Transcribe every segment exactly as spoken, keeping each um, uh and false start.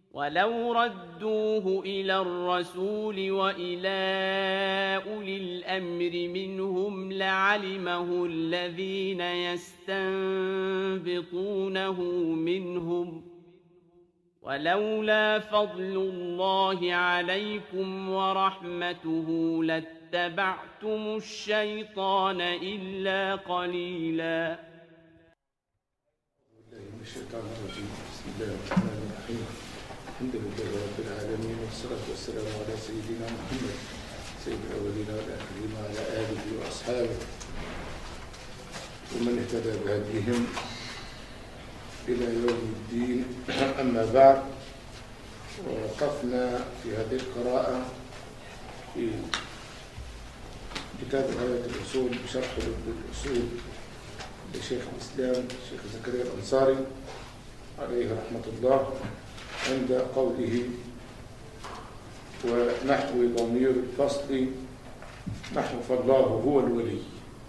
ولو ردوه إلى الرسول وإلى أولي الأمر منهم لعلمه الذين يستنبطونه منهم ولولا فضل الله عليكم ورحمته لاتبعتم الشيطان إلا قليلا. الشيطان الرجيم. بسم الله الرحمن الرحيم. الحمد لله رب العالمين والصلاة والسلام على سيدنا محمد سيد الأولين والآخرين وعلى آله وأصحابه ومن اهتدى بهديهم إلى يوم الدين. أما بعد، ووقفنا في هذه القراءة في كتاب غاية الأصول بشرح لب الأصول لشيخ الإسلام الشيخ زكريا الأنصاري عليه رحمة الله، عند قوله ونحو ضمير الفصل نحو فالله هو الولي،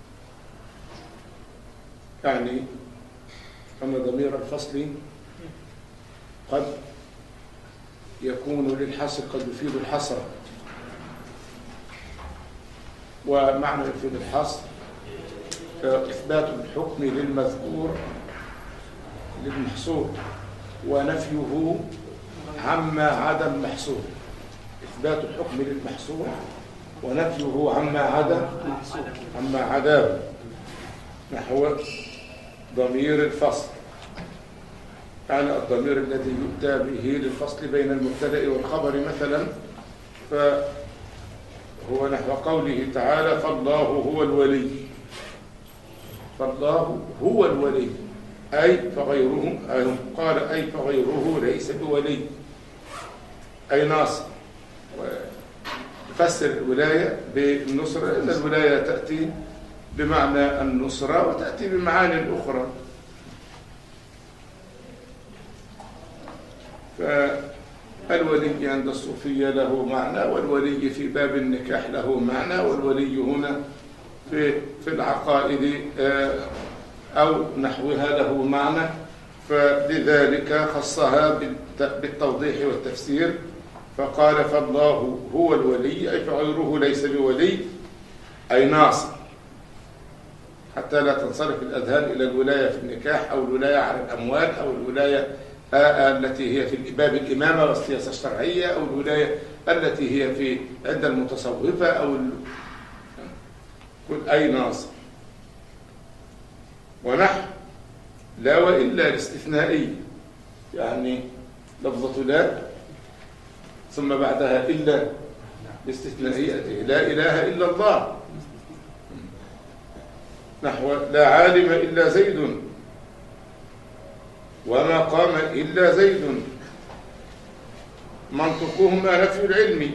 يعني أن ضمير الفصل قد يكون للحصر، قد يفيد الحصر، ومعنى يفيد الحصر إثبات الحكم للمذكور للمحصور ونفيه عما عدا المحصور. إثبات الحكم للمحصور ونفيه عما عدا عما عداه، نحو ضمير الفصل، يعني الضمير الذي يؤتى به للفصل بين المبتدأ والخبر مثلا، فهو نحو قوله تعالى فالله هو الولي. فالله هو الولي أي فغيره، أي قال أي فغيره ليس بولي أي ناصر. ويفسر الولاية بالنصرة، إن الولاية تأتي بمعنى النصرة وتأتي بمعاني أخرى. فالولي عند الصوفية له معنى، والولي في باب النكاح له معنى، والولي هنا في في العقائد أو نحوها له معنى، فلذلك خصها بالتوضيح والتفسير، فقال فالله هو الولي أي فغيره ليس بولي أي ناصر، حتى لا تنصرف الأذهان إلى الولاية في النكاح أو الولاية على الأموال أو الولاية التي هي في باب الإمامة والسياسة الشرعية أو الولاية التي هي في عند المتصوفة أو كل أي ناصر. ونحو لا وإلا الاستثنائية، يعني لفظة لا ثم بعدها إلا الاستثنائية، لا إله إلا الله، نحو لا عالم إلا زيد وما قام إلا زيد، منطقهما نفي العلم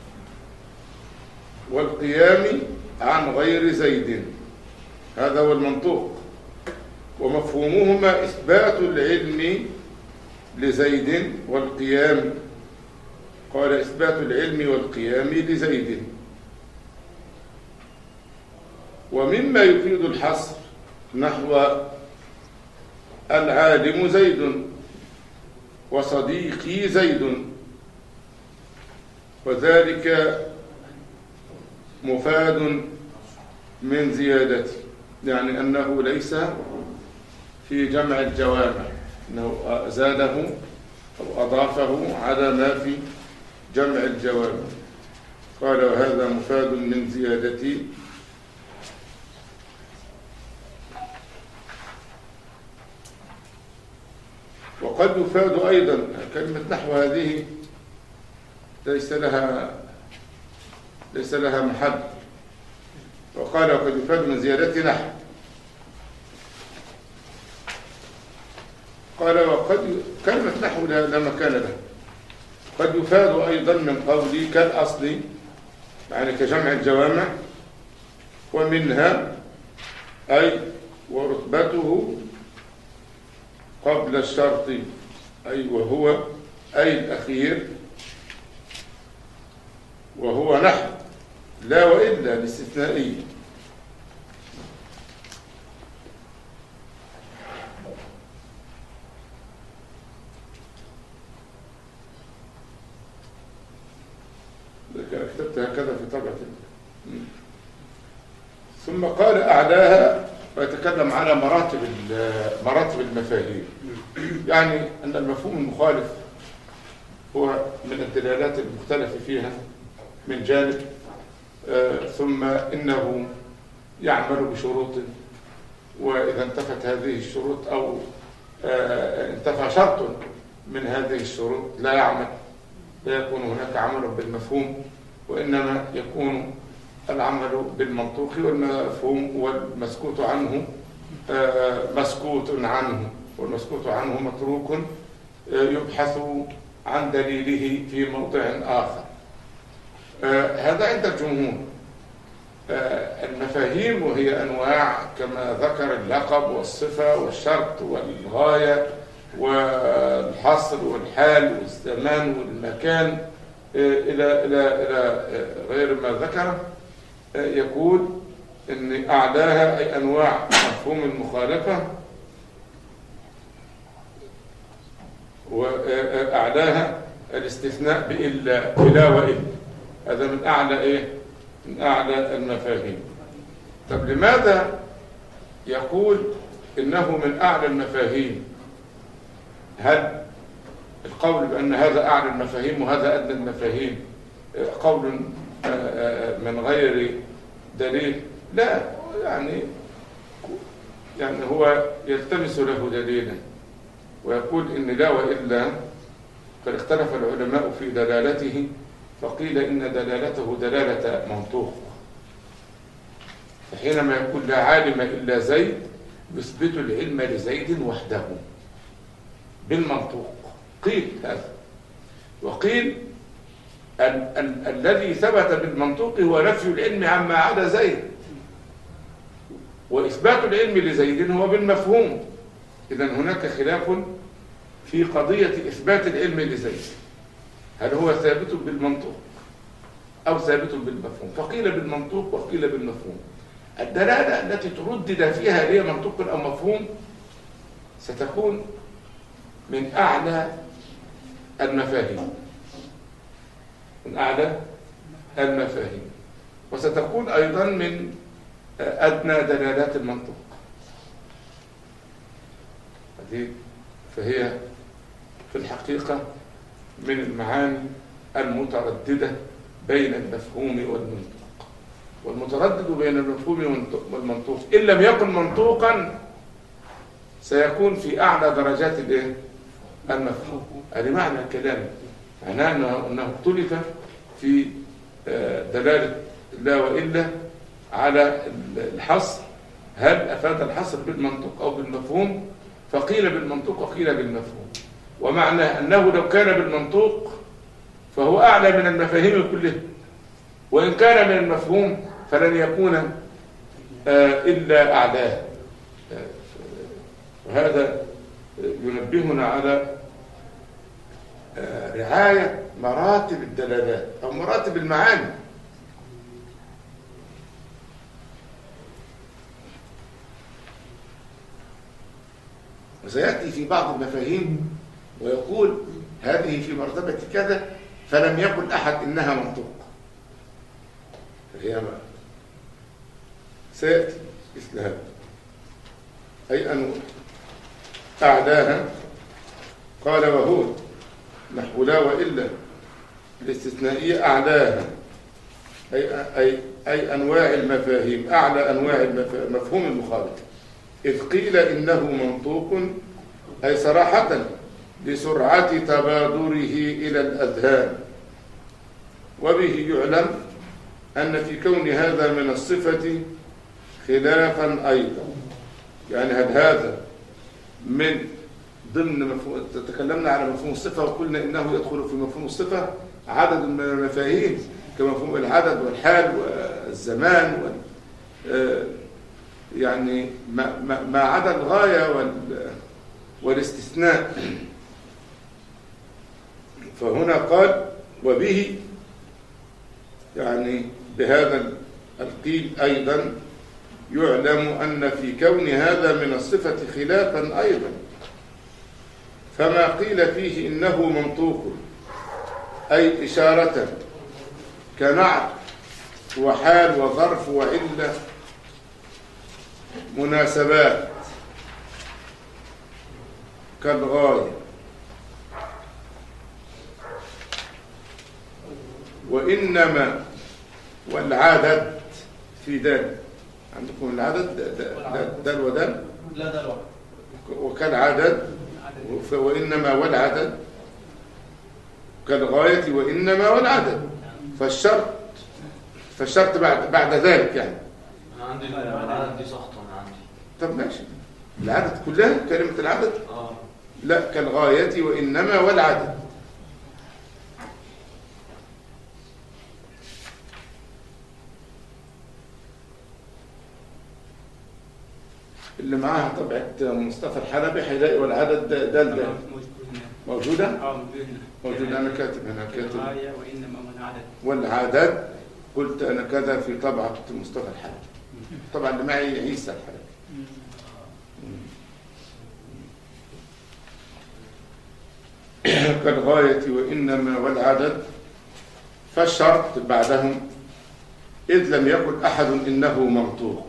والقيام عن غير زيد، هذا هو المنطوق، ومفهومهما إثبات العلم لزيد والقيام، قال إثبات العلم والقيام لزيد. ومما يفيد الحصر نحو العالم زيد وصديقي زيد، وذلك مفاد من زيادته، يعني أنه ليس في جمع الجوامع، أنه زاده أو أضافه على ما في جمع الجوامع. قال وهذا مفاد من زيادته، وقد يفاد أيضا كلمة نحو هذه ليس لها ليس لها محل، وقال وقد يفاد من زيادة نحو، قال وقد كلمة نحو لا مكان لها، قد يفاد أيضا من قولي كالأصل، يعني كجمع الجوامع، ومنها أي ورتبته قبل الشرط، أي وهو أي الأخير، وهو نحو لا وإلا الاستثنائية. كتبت هكذا في طبعة. ثم قال أعلاها ويتكلم على مراتب مراتب المفاهيم، يعني أن المفهوم المخالف هو من الدلالات المختلفة فيها من جانب، آه ثم إنه يعمل بشروط، وإذا انتفت هذه الشروط أو آه انتفى شرط من هذه الشروط لا يعمل، لا يكون هناك عمل بالمفهوم، وإنما يكون العمل بالمنطوق، والمفهوم والمسكوت عنه آه مسكوت عنه، والمسكوت عنه متروك آه يبحث عن دليله في موضع آخر. آه هذا عند الجمهور. آه المفاهيم وهي أنواع كما ذكر اللقب والصفة والشرط والغاية والحصر والحال والزمان والمكان آه إلى إلى إلى آه غير ما ذكر. آه يقول إن أعلاها أي أنواع مفهوم المخالفة، وأعلاها الاستثناء بإلا بلا وإلا، هذا من أعلى إيه؟ من أعلى المفاهيم. طب لماذا يقول إنه من أعلى المفاهيم؟ هل القول بأن هذا أعلى المفاهيم وهذا أدنى المفاهيم قول من غير دليل؟ لا، يعني يعني هو يلتمس له دليلا ويقول إن لا وإلا قد اختلف العلماء في دلالته، فقيل إن دلالته دلالة منطوق، فحينما يقول لا عالم إلا زيد يثبت العلم لزيد وحده بالمنطوق، قيل هذا. وقيل ال ال الذي ثبت بالمنطوق هو نفي العلم عما عدا زيد، وإثبات العلم لزيد هو بالمفهوم. إذن هناك خلاف في قضية إثبات العلم لزيد، هل هو ثابت بالمنطوق أو ثابت بالمفهوم؟ فقيل بالمنطوق وقيل بالمفهوم. الدلالة التي تردد فيها هي منطوق أو مفهوم ستكون من أعلى المفاهيم، من أعلى المفاهيم، وستكون أيضا من أدنى دلالات المنطوق. هذه فهي في الحقيقة من المعاني المترددة بين المفهوم والمنطوق، والمتردد بين المفهوم والمنطوق إن لم يكن منطوقا سيكون في أعلى درجات المفهوم. هذا معنى الكلام، معناه أنه اختلف في دلالة لا وإلا على الحصر، هل أفاد الحصر بالمنطوق أو بالمفهوم؟ فقيل بالمنطوق وقيل بالمفهوم، ومعناه أنه لو كان بالمنطوق فهو أعلى من المفاهيم كلها، وإن كان من المفهوم فلن يكون إلا أعلاه. وهذا ينبهنا على رعاية مراتب الدلالات أو مراتب المعاني. وسيأتي في بعض المفاهيم ويقول هذه في مرتبة كذا فلم يقل أحد إنها منطوق، فهي ما سيأتي مثل هذا، أي أن أعلاها قال وهو نحو لا وإلا الاستثنائية أعلاها أي, أي, أي أنواع المفاهيم، أعلى أنواع المفهوم المخالف، إذ قيل إنه منطوق أي صراحة لسرعة تبادره إلى الأذهان، وبه يعلم أن في كون هذا من الصفة خلافا أيضا. يعني هل هذا من ضمن مفهوم، تكلمنا على مفهوم الصفة وقلنا إنه يدخل في مفهوم الصفة عدد من المفاهيم كمفهوم العدد والحال والزمان وال يعني ما, ما, ما عدا الغاية وال والاستثناء. فهنا قال وبه يعني بهذا القيل أيضا يعلم أن في كون هذا من الصفة خلافا أيضا، فما قيل فيه إنه منطوق أي إشارة كنعت وحال وظرف وعلة مناسبات كالغاية وإنما والعدد في دال. عندكم العدد دال ودال؟ لا دال واحد. وكالعدد وإنما والعدد كالغاية وإنما والعدد. فالشرط فالشرط بعد بعد ذلك يعني. أنا عندي العدد دي سقط أنا عندي. طب ماشي. العدد كلها كلمة العدد؟ آه. لا كالغاية وإنما والعدد. اللي معاها طبعة مصطفى الحلبي هيلاقي والعدد دال دال موجودة؟ اه موجودة. موجودة. أنا كاتب هنا كاتب الغاية وإنما والعدد. والعدد قلت أنا كذا في طبعة مصطفى الحلبي. طبعا اللي معي عيسى الحلبي. كالغاية وإنما والعدد. فالشرط بعدهم إذ لم يقل أحد إنه منطوق،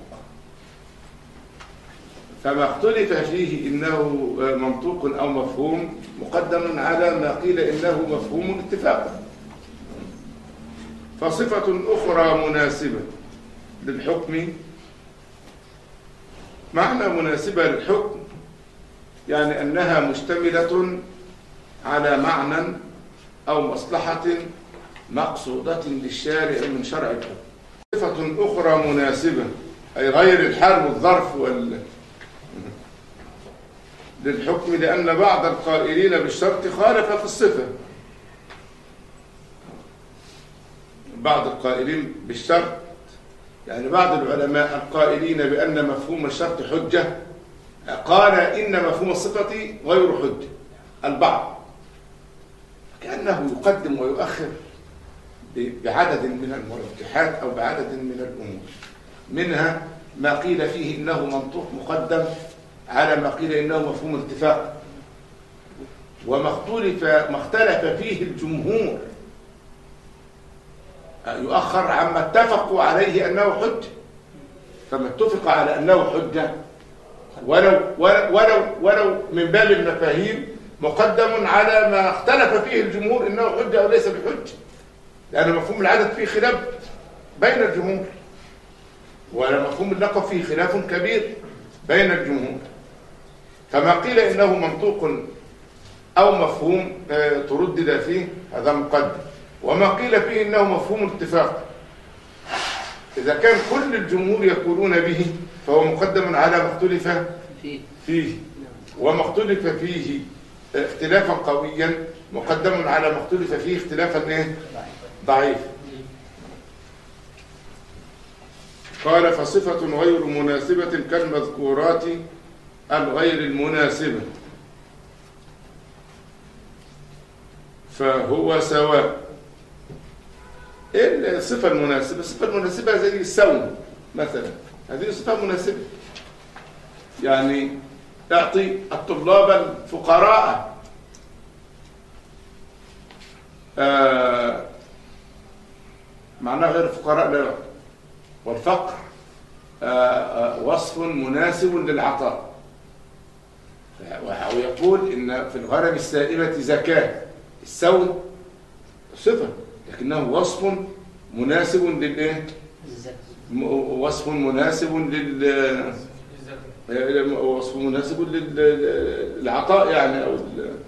فما اختلف فيه إنه منطوق أو مفهوم مقدم على ما قيل إنه مفهوم اتفاقا. فصفة أخرى مناسبة للحكم. معنى مناسبة للحكم يعني أنها مشتملة على معنى أو مصلحة مقصودة للشارع من شرع الحكم. صفة أخرى مناسبة أي غير الحال والظرف وال للحكم، لأن بعض القائلين بالشرط خالف في الصفة. بعض القائلين بالشرط يعني بعض العلماء القائلين بأن مفهوم الشرط حجة قال إن مفهوم الصفة غير حجة. البعض كأنه يقدم ويؤخر بعدد من المرجحات أو بعدد من الأمور، منها ما قيل فيه إنه منطوق مقدم على ما قيل إنه مفهوم اتفاق، وما اختلف ما اختلف فيه الجمهور يؤخر عما اتفقوا عليه أنه حجة. فما اتفق على أنه حجة ولو ولو ولو من باب المفاهيم مقدم على ما اختلف فيه الجمهور إنه حجة أو ليس بحجة، لأن مفهوم العدد فيه خلاف بين الجمهور، ومفهوم اللقب فيه خلاف كبير بين الجمهور. فما قيل إنه منطوق أو مفهوم تردد فيه هذا مقدم، وما قيل فيه إنه مفهوم اتفاق إذا كان كل الجمهور يقولون به فهو مقدم على ما اختلف فيه، وما اختلف فيه اختلافا قويا مقدم على ما اختلف فيه اختلافا ضعيف. قال فصفة غير مناسبة كالمذكورات الغير المناسبة فهو سواء. ايه الصفة المناسبة؟ الصفة المناسبة زي السوم مثلا، هذه صفة مناسبة، يعني تعطي الطلاب الفقراء آه معناه غير الفقراء لا يعطي، والفقر آه آه وصف مناسب للعطاء. ويقول إن في الغنم السائبة زكاة، السوم صفة لكنه وصف مناسب للإيه؟ وصف مناسب لل وصف مناسب للعطاء يعني أو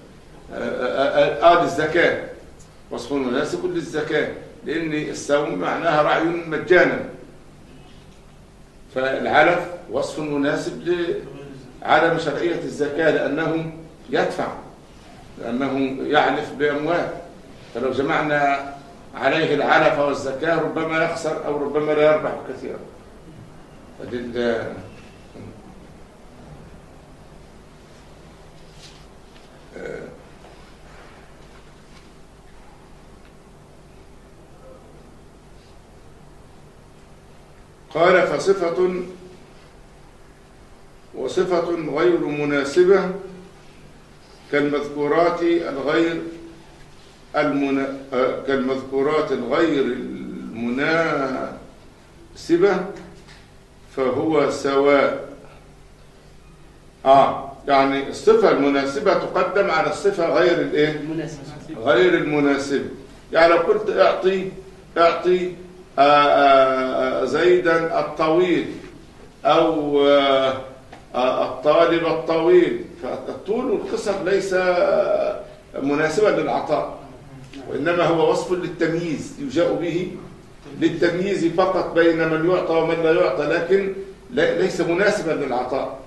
آه للزكاة، وصف مناسب للزكاة، لأن السوم معناها رعي مجانا، فالعلف وصف مناسب لعدم شرعية الزكاة لأنه يدفع، لأنه يعلف بأموال، فلو جمعنا عليه العلف والزكاة ربما يخسر أو ربما لا يربح كثيرا. فدل قال فصفة وصفة غير مناسبة كالمذكورات الغير المنا... كالمذكورات الغير المناسبة فهو سواء. آه يعني الصفة المناسبة تقدم على الصفة غير الايه؟ غير المناسبة. يعني لو قلت اعطي اعطي آآ آآ زيدا الطويل أو الطالب الطويل، فالطول والقصر ليس مناسبا للعطاء، وإنما هو وصف للتمييز يجاء به للتمييز فقط بين من يعطى ومن لا يعطى، لكن ليس مناسبا للعطاء.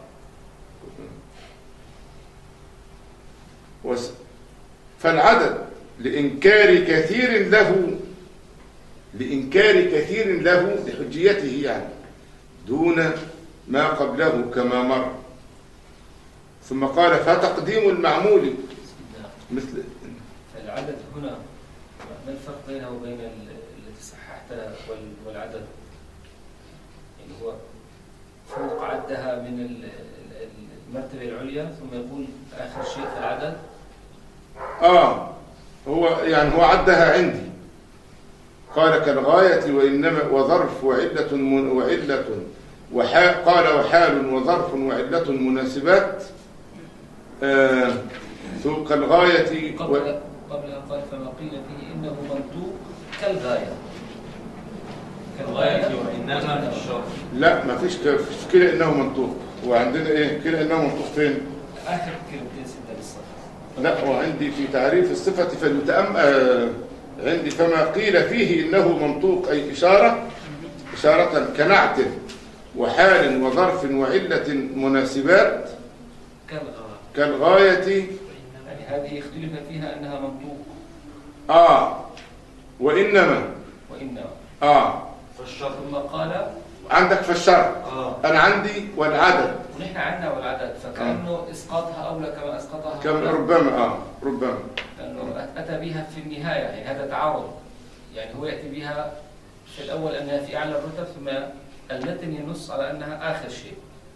فالعدد لإنكار كثير له لإنكار كثير له لحجيته يعني دون ما قبله كما مر. ثم قال فتقديم المعمول مثل العدد هنا. ما الفرق بينه وبين التي صححتها والعدد؟ يعني هو فوق عدها من المرتبة العليا ثم يقول آخر شيء في العدد. آه هو يعني هو عدها عندي، قال كالغاية وإنما وظرف وعلة من وعلة وحال، قال وحال وظرف وعلة مناسبات آه كالغاية قبل و... قبل أن قال فما قيل فيه إنه منطوق كالغاية. كالغاية وإنما في الشرط. لا ما فيش كده إنه منطوق. وعندنا إيه كده إنه منطوق فين؟ آخر كلمتين ستة بالصفة. لا وعندي في تعريف الصفة فالمتأمل آه عندي فما قيل فيه إنه منطوق أي إشارة إشارة كنعت وحال وظرف وعلة مناسبات كالغاية كالغاية. يعني هذه اختلف فيها أنها منطوق. آه وإنما وإنما آه فالشرط. ثم قال عندك في الشرط. آه. أنا عندي والعدد ونحن عندنا والعدد، فكأنه آه. إسقاطها أولى كما أسقطها كم ربما آه ربما لأنه أتى بها في النهاية، يعني هذا تعارض. يعني هو يأتي بها في الأول أنها في أعلى الرتب، ثم المتن ينص على أنها آخر شيء.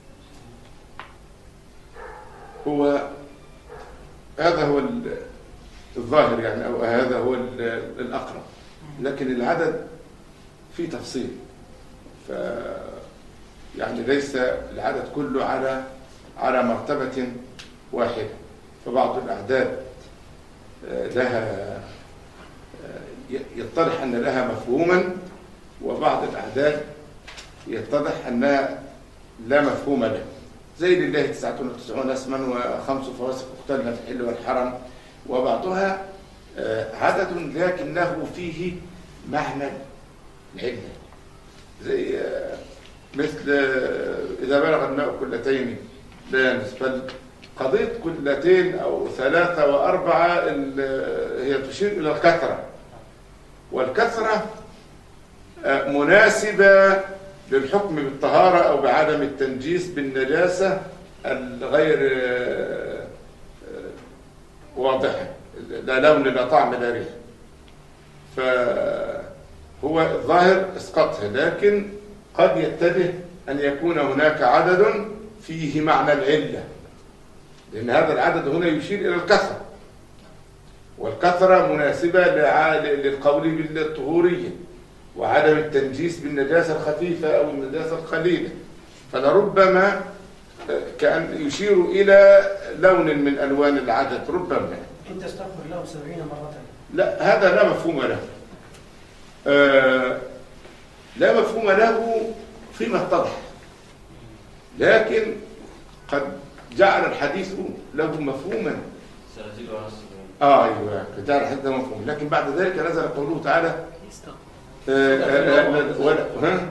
هو هذا هو الظاهر يعني، أو هذا هو الأقرب، لكن العدد فيه تفصيل. ف يعني ليس العدد كله على على مرتبة واحدة، فبعض الأعداد لها يتضح أن لها مفهوما، وبعض الأعداد يتضح أنها لا مفهوم له، زي لله تسعة وتسعون اسما وخمس فواسق اختلنا في الحل والحرم، وبعضها عدد لكنه فيه معنى العلة، زي مثل إذا بلغ الماء كلتين لا ينس. بل قضية كلتين أو ثلاثة وأربعة هي تشير إلى الكثرة، والكثرة مناسبة للحكم بالطهارة أو بعدم التنجيس بالنجاسة الغير واضحة، لا لون لا طعم لا ريح. فهو الظاهر اسقطها، لكن قد يتبه أن يكون هناك عدد فيه معنى العلة، لأن هذا العدد هنا يشير إلى الكثرة، والكثرة مناسبة للقول بالطهورية وعدم التنجيس بالنجاسة الخفيفة أو النجاسة القليلة، فلربما كأن يشير إلى لون من ألوان العدد ربما. أنت استغفر له سبعين مرة. لا هذا لا مفهوم له. آه لا مفهوم له فيما اتضح، لكن قد جعل الحديث له مفهوما. سنزيد على السبعين. آه أيوة جعل الحديث له مفهوم، لكن بعد ذلك نزل قوله تعالى ها؟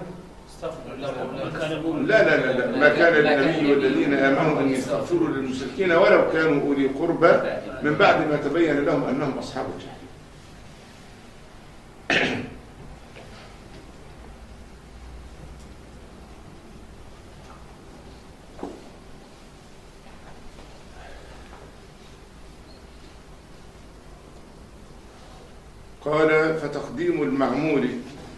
لا لا لا لا ما كان للنبي والذين آمنوا أن يستغفروا للمشركين ولو كانوا أولي قربى من بعد ما تبين لهم أنهم أصحاب الجحيم. قال فتقديم المعمول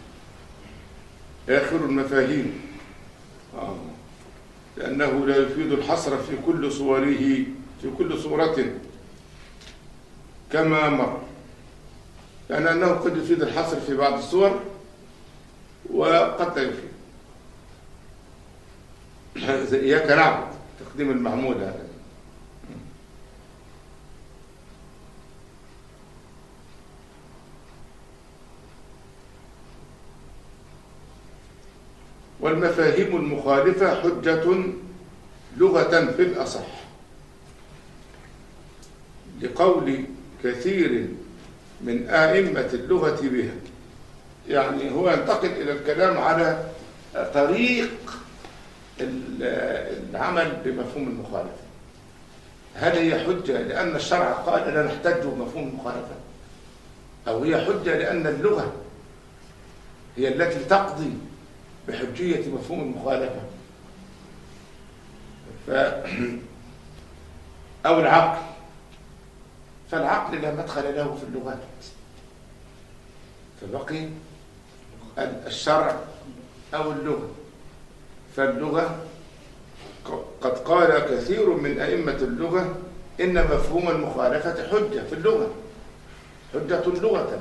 آخر المفاهيم، آه. لأنه لا يفيد الحصر في كل صوره في كل صورة كما مر، لأن أنه قد يفيد الحصر في بعض الصور وقد لا يفيد. إياك نعبد تقديم المعمول هذا. والمفاهيم المخالفة حجة لغة في الأصح، لقول كثير من أئمة اللغة بها. يعني هو ينتقل إلى الكلام على طريق العمل بمفهوم المخالفة. هل هي حجة لأن الشرع قال لا نحتج بمفهوم المخالفة، أو هي حجة لأن اللغة هي التي تقضي بحجية مفهوم المخالفة، ف... أو العقل؟ فالعقل لا مدخل له في اللغات، فبقي الشرع أو اللغة. فاللغة قد قال كثير من أئمة اللغة إن مفهوم المخالفة حجة في اللغة، حجة لغة.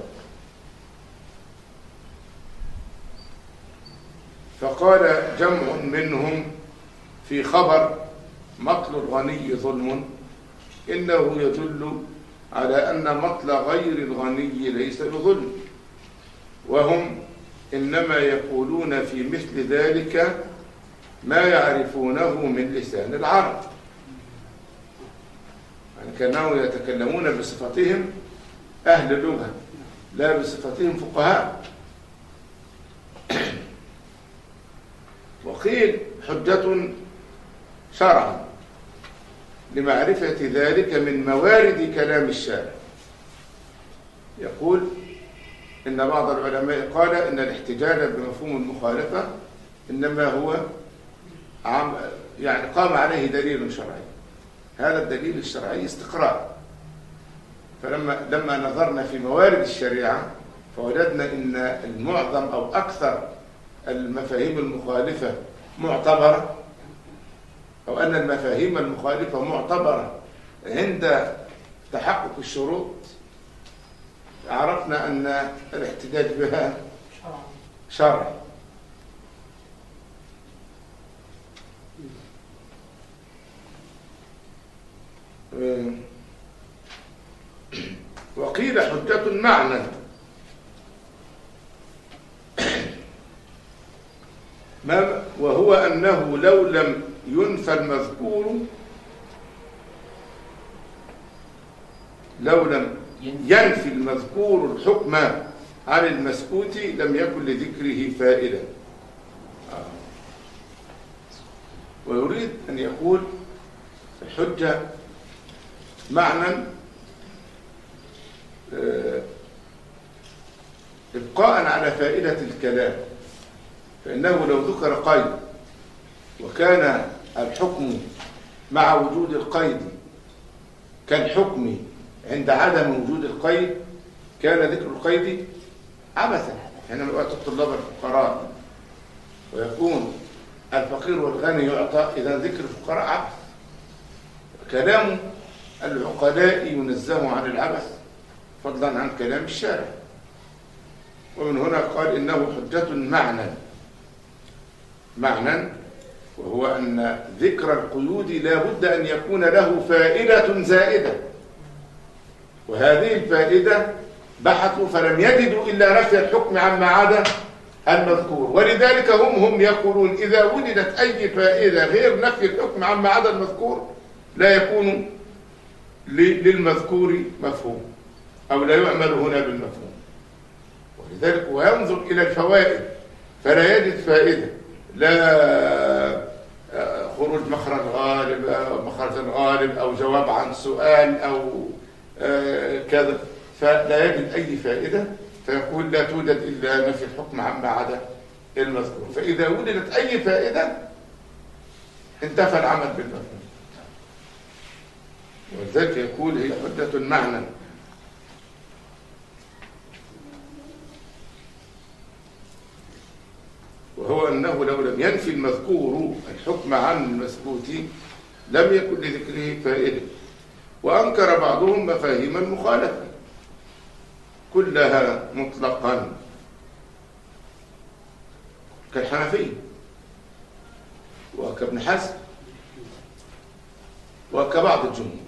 فقال جمع منهم في خبر مطل الغني ظلم إنه يدل على أن مطل غير الغني ليس بظلم، وهم إنما يقولون في مثل ذلك ما يعرفونه من لسان العرب، يعني كانوا يتكلمون بصفتهم أهل لغة لا بصفتهم فقهاء. وقيل حجة شرعا لمعرفة ذلك من موارد كلام الشارع. يقول إن بعض العلماء قال إن الاحتجاج بمفهوم المخالفة إنما هو عم يعني قام عليه دليل شرعي. هذا الدليل الشرعي استقراء. فلما لما نظرنا في موارد الشريعة فوجدنا إن المعظم أو أكثر المفاهيم المخالفة معتبرة، أو أن المفاهيم المخالفة معتبرة عند تحقق الشروط، عرفنا أن الاحتجاج بها شرعي. وقيل حجة معنى، ما وهو أنه لو لم ينفى المذكور لو لم ينفي المذكور الحكم عن المسكوت لم يكن لذكره فائدة. ويريد أن يقول الحجة معنى إبقاء على فائدة الكلام، فإنه لو ذكر قيد وكان الحكم مع وجود القيد كالحكم عند عدم وجود القيد كان ذكر القيد عبثا. حينما يؤتى الطلاب الفقراء ويكون الفقير والغني يعطى، إذا ذكر الفقراء عبث. كلام العقلاء ينزه عن العبث فضلا عن كلام الشارع. ومن هنا قال إنه حجة معنى، معنى وهو أن ذكر القيود لا بد أن يكون له فائدة زائدة، وهذه الفائدة بحثوا فلم يجدوا إلا نفي الحكم عما عدا المذكور. ولذلك هم هم يقولون إذا وجدت أي فائدة غير نفي الحكم عما عدا المذكور لا يكون للمذكور مفهوم، أو لا يعمل هنا بالمفهوم. ولذلك وينظر إلى الفوائد فلا يجد فائدة، لا خروج مخرج غالب أو مخرج الغالب أو جواب عن سؤال أو كذا، فلا يجد أي فائدة، فيقول لا توجد إلا نفي الحكم عما عدا المذكور. فإذا وجدت أي فائدة انتفى العمل بالمفهوم. ولذلك يقول هي حجة معنى. وهو أنه لو لم ينفي المذكور الحكم عن المسكوت لم يكن لذكره فائدة. وأنكر بعضهم مفاهيم المخالفة كلها مطلقا، كالحنفية وكابن حزم وكبعض الجمهور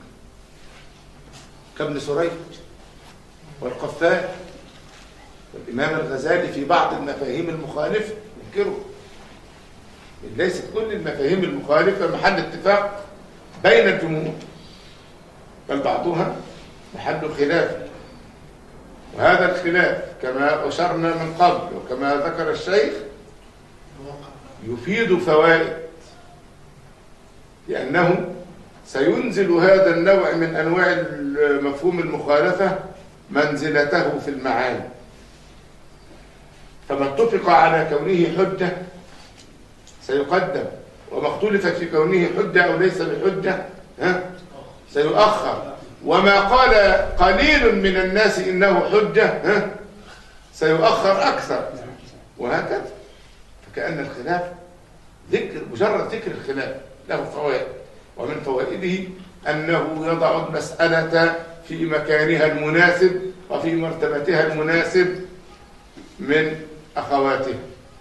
كابن سريج والقفال والإمام الغزالي في بعض المفاهيم المخالفة ينكره. ليست كل المفاهيم المخالفة محل اتفاق بين الجمهور، بل بعضها محل خلاف، وهذا الخلاف كما أشرنا من قبل وكما ذكر الشيخ يفيد فوائد، لأنه سينزل هذا النوع من أنواع مفهوم المخالفة منزلته في المعاني. فما اتفق على كونه حجة سيقدم، وما اختلف في كونه حجة أو ليس بحجة ها سيؤخر، وما قال قليل من الناس إنه حجة ها سيؤخر أكثر، وهكذا. فكأن الخلاف ذكر مجرد ذكر الخلاف له فوائد، ومن فوائده أنه يضع المسألة في مكانها المناسب وفي مرتبتها المناسب من أخواته.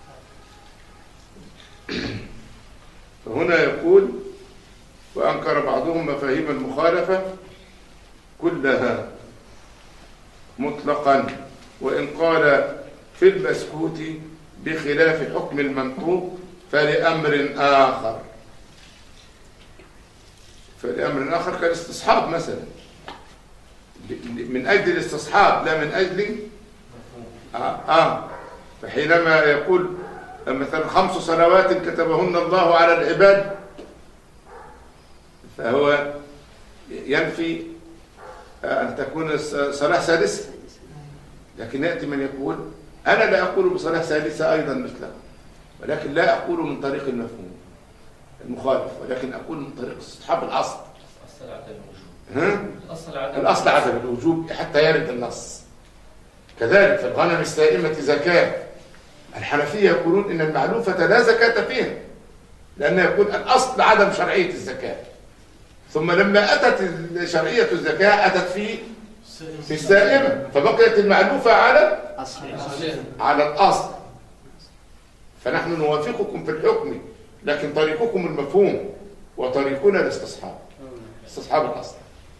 فهنا يقول وأنكر بعضهم مفاهيم المخالفة كلها مطلقا، وإن قال في المسكوت بخلاف حكم المنطوق فلأمر آخر. فلأمر آخر كالاستصحاب مثلا، من أجل الاستصحاب لا من أجل آه, آه فحينما يقول مثلا خمس صلوات كتبهن الله على العباد، فهو ينفي أن تكون صلاة سادسة، لكن يأتي من يقول أنا لا أقول بصلاة سادسة أيضا مثله، ولكن لا أقول من طريق المفهوم المخالف، ولكن أقول من طريق استصحاب الأصل. الأصل عدم الوجوب. الأصل عدم الوجوب حتى يرد النص. كذلك في الغنم السائمة زكاة، الحنفية يقولون إن المعلوفة لا زكاة فيها، لأنه يقول الأصل عدم شرعية الزكاة، ثم لما أتت شرعية الزكاة أتت في في السائمة، فبقيت المعلوفة على على الأصل. فنحن نوافقكم في الحكم، لكن طريقكم المفهوم وطريقنا الاستصحاب، استصحاب الأصل.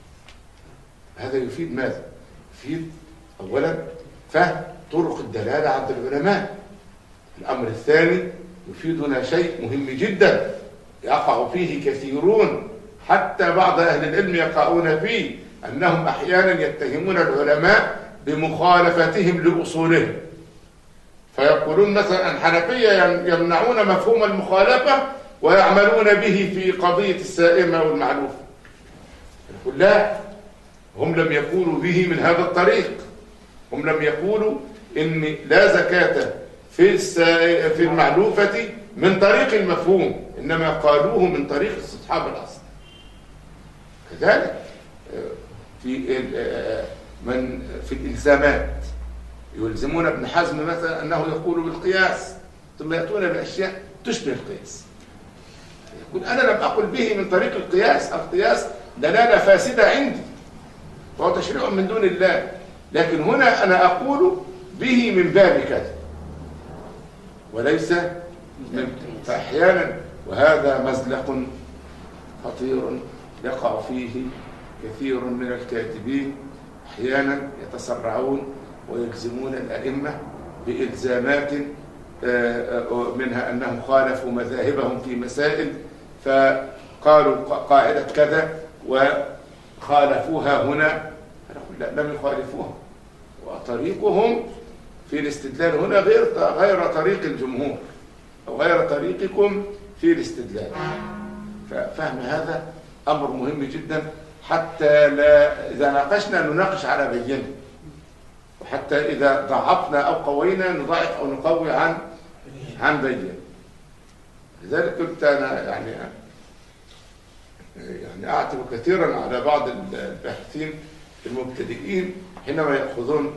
هذا يفيد ماذا؟ يفيد أولا فهم طرق الدلالة عند العلماء. الأمر الثاني يفيدنا شيء مهم جدا يقع فيه كثيرون، حتى بعض أهل العلم يقعون فيه، أنهم أحيانا يتهمون العلماء بمخالفتهم لأصولهم، فيقولون مثلا الحنفية يمنعون مفهوم المخالفة ويعملون به في قضية السائمة والمعلوفة. يقول لا، هم لم يقولوا به من هذا الطريق، هم لم يقولوا إن لا زكاة في في المعلوفة من طريق المفهوم، إنما قالوه من طريق استصحاب الأصل. كذلك في من في الإلزامات يلزمون ابن حزم مثلا أنه يقول بالقياس، ثم يأتون بأشياء تشبه القياس. يقول أنا لم أقل به من طريق القياس، القياس دلالة فاسدة عندي وهو تشريع من دون الله، لكن هنا أنا أقول به من باب كذا وليس من. فأحيانا وهذا مزلق خطير يقع فيه كثير من الكاتبين، أحيانا يتسرعون ويلزمون الأئمة بإلزامات منها أنهم خالفوا مذاهبهم في مسائل، فقالوا قاعدة كذا وخالفوها هنا. لا، لم يخالفوها، وطريقهم في الاستدلال هنا غير غير طريق الجمهور أو غير طريقكم في الاستدلال. ففهم هذا أمر مهم جدا، حتى لا إذا ناقشنا نناقش على بينه، وحتى إذا ضعفنا أو قوينا نضعف أو نقوي عن عن بينه. لذلك كنت أنا يعني يعني أعتب كثيرا على بعض الباحثين المبتدئين حينما يأخذون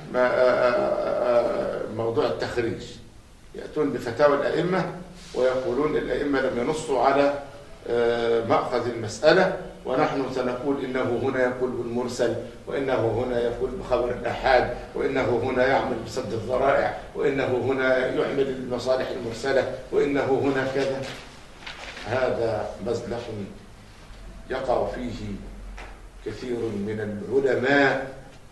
موضوع التخريج، يأتون بفتاوى الأئمة ويقولون الأئمة لم ينصوا على مأخذ المسألة ونحن سنقول إنه هنا يقول بالمرسل، وإنه هنا يقول بخبر الآحاد، وإنه هنا يعمل بسد الذرائع، وإنه هنا يعمل المصالح المرسلة، وإنه هنا كذا. هذا مزلق يقع فيه كثير من العلماء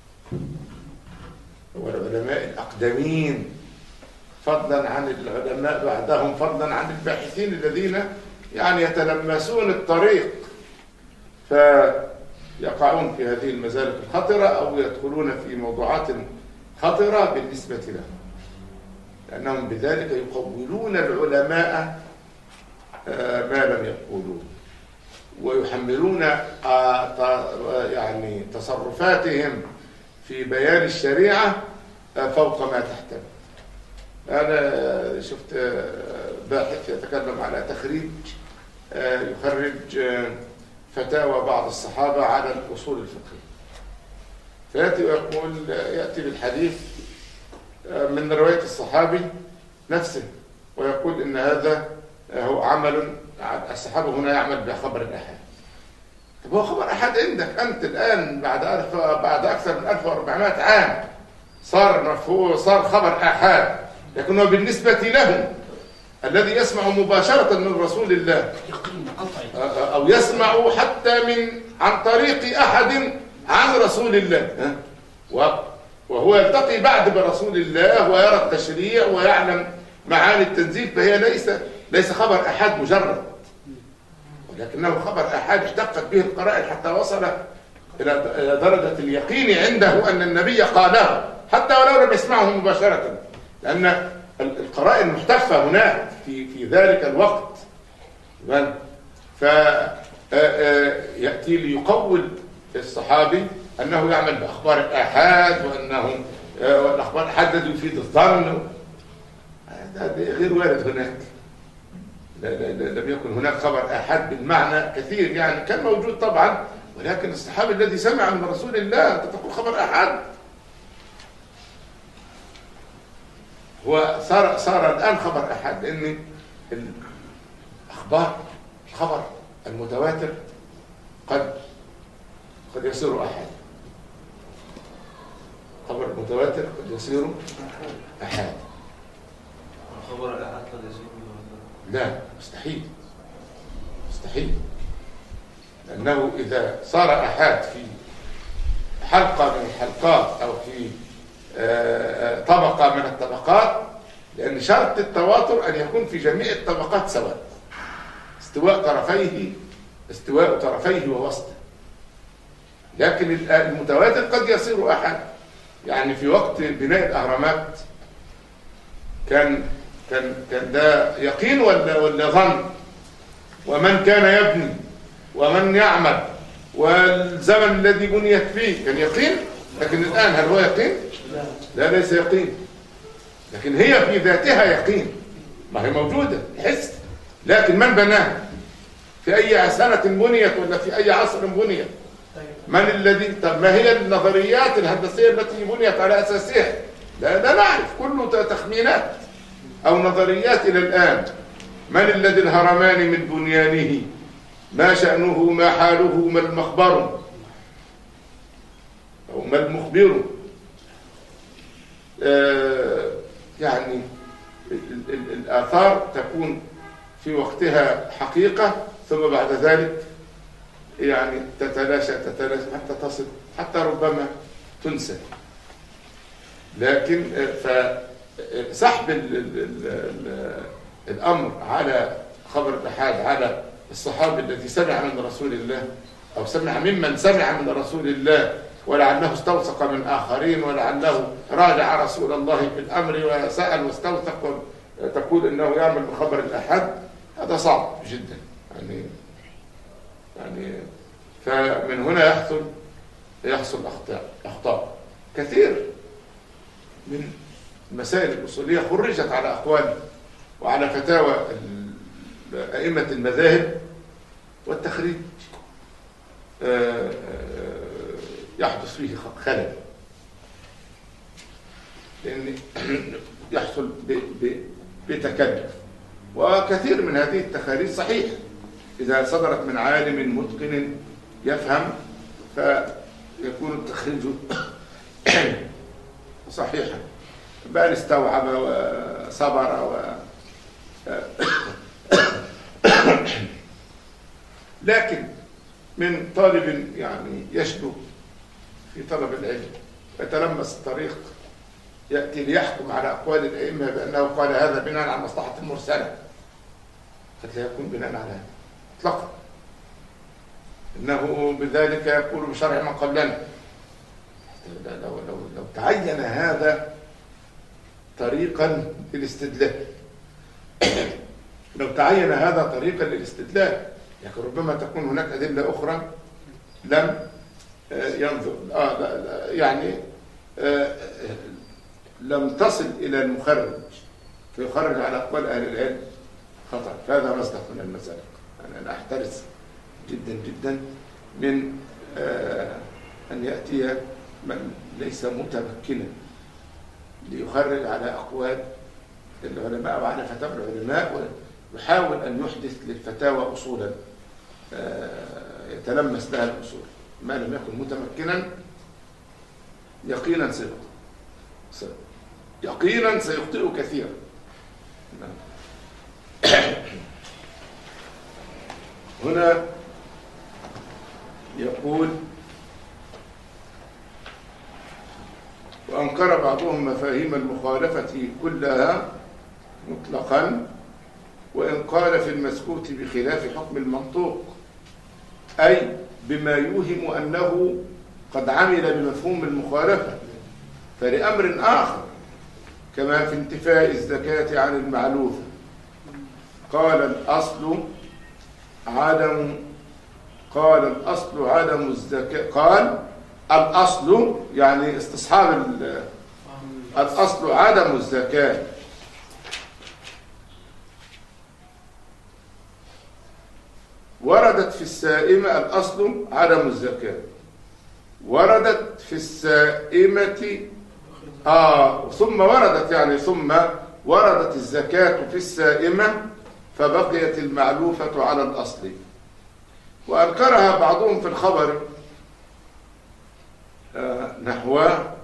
والعلماء الأقدمين، فضلا عن العلماء بعدهم، فضلا عن الباحثين الذين يعني يتلمسون الطريق، فيقعون في هذه المزالق الخطرة أو يدخلون في موضوعات خطرة بالنسبة لهم، لأنهم بذلك يقولون العلماء ما لم يقولوه، ويحملون يعني تصرفاتهم في بيان الشريعة فوق ما تحتمل. أنا شفت باحث يتكلم على تخريج يخرج فتاوى بعض الصحابة على الأصول الفقهية، فيأتي ويقول يأتي بالحديث من رواية الصحابي نفسه ويقول إن هذا هو عمل الصحابة، هنا يعمل بخبر الآحاد. طب هو خبر أحد عندك أنت الآن بعد ألف بعد أكثر من ألف وأربعمائة عام صار مفهوم، صار خبر آحاد، لكن هو بالنسبة له الذي يسمع مباشرة من رسول الله أو يسمع حتى من عن طريق أحد عن رسول الله، وهو يلتقي بعد برسول الله ويرى التشريع ويعلم معاني التنزيل، فهي ليس ليس خبر آحاد مجرد، ولكنه خبر آحاد اشتقت به القرائن حتى وصل إلى درجة اليقين عنده أن النبي قاله حتى ولو لم يسمعه مباشرة، لأن القرائن محتفة هناك في في ذلك الوقت. فيأتي ليقول الصحابي أنه يعمل بأخبار الآحاد، وأنه والأخبار الآحاد الذي يفيد الظن، هذا غير وارد هناك. لم يكن هناك خبر آحاد بالمعنى كثير، يعني كان موجود طبعا، ولكن الصحابي الذي سمع من رسول الله أنت تقول خبر آحاد، هو صار صار الآن خبر آحاد، لأن الأخبار الخبر المتواتر قد قد يصير آحاد، خبر المتواتر قد يصير آحاد. خبر الآحاد قد يصير لا، مستحيل مستحيل، لأنه إذا صار آحاد في حلقة من الحلقات أو في طبقة من الطبقات، لأن شرط التواتر أن يكون في جميع الطبقات سواء، استواء طرفيه استواء طرفيه ووسطه، لكن المتواتر قد يصير آحاد. يعني في وقت بناء الأهرامات كان كان كان ده يقين ولا ولا ظن؟ ومن كان يبني ومن يعمل والزمن الذي بنيت فيه كان يقين، لكن الآن هل هو يقين؟ لا، ليس يقين، لكن هي في ذاتها يقين، ما هي موجودة حس، لكن من بناها؟ في أي سنة بنيت ولا في أي عصر بنيت؟ من الذي؟ طب ما هي النظريات الهندسية التي بنيت على أساسها؟ لا لا نعرف، كله تخمينات أو نظريات إلى الآن. من الذي الهرمان من بنيانه؟ ما شأنه؟ ما حاله؟ ما المخبر أو ما المخبر؟ آه يعني الآثار تكون في وقتها حقيقة، ثم بعد ذلك يعني تتلاشى تتلاشى حتى تصل، حتى ربما تنسى. لكن فسحب ال ال ال الأمر على خبر الآحاد على الصحابي الذي سمع من رسول الله أو سمع ممن سمع من رسول الله، ولعله استوثق من آخرين، ولعله راجع رسول الله في الأمر وسأل واستوثق، تقول إنه يعمل بخبر الآحاد، هذا صعب جدا. يعني يعني فمن هنا يحصل يحصل أخطاء أخطاء كثير من المسائل الأصولية خرجت على أقوال وعلى فتاوى أئمة المذاهب، والتخريج يحدث فيه خلل، لأن يحصل بتكلف. وكثير من هذه التخاريج صحيح إذا صدرت من عالم متقن يفهم فيكون التخريج صحيحا. بل استوعب وصبر و لكن من طالب يعني يشدو في طلب العلم يتلمس الطريق يأتي ليحكم على أقوال الأئمة بأنه قال هذا بناء على مصلحة المرسلة، قد لا يكون بناء على هذا اطلاقا، إنه بذلك يقول بشرع من قبلنا. لو, لو, لو تعين هذا طريقا للاستدلال لو تعين هذا طريقا للاستدلال لكن ربما تكون هناك أدلة أخرى لم ينظر آه لا لا يعني آه لم تصل إلى المخرج فيخرج على أقوال أهل العلم خطأ. فهذا مصدق من المسألة. أنا أحترس جدا جدا من آه أن يأتي من ليس متمكنا ليخرج على أقوال العلماء وعلى فتاوى العلماء ويحاول أن يحدث للفتاوى أصولا آه يتلمس لها الأصول. ما لم يكن متمكنا يقينا سيخطئ، يقينا سيخطئ كثيرا. هنا يقول وأنكر بعضهم مفاهيم المخالفة كلها مطلقا وإن قال في المسكوت بخلاف حكم المنطوق، أي بما يوهم أنه قد عمل بمفهوم المخالفة فلأمر آخر كما في انتفاء الزكاة عن المعلوفة. قال الأصل عدم قال الأصل عدم الزكاة قال الأصل يعني استصحاب الأصل عدم الزكاة وردت في السائمة الأصل عدم الزكاة وردت في السائمة آه ثم وردت يعني ثم وردت الزكاة في السائمة فبقيت المعلوفة على الأصل. وأنكرها بعضهم في الخبر آه نحو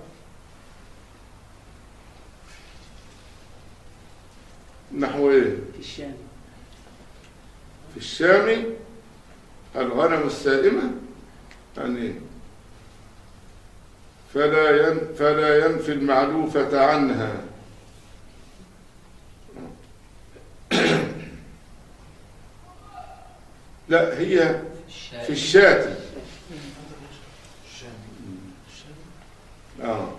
نحو ايه في الشام في الشام الغنم السائمة يعني فلا ين فلا ينفي المعلوفة عنها. لا هي في الشاة آه.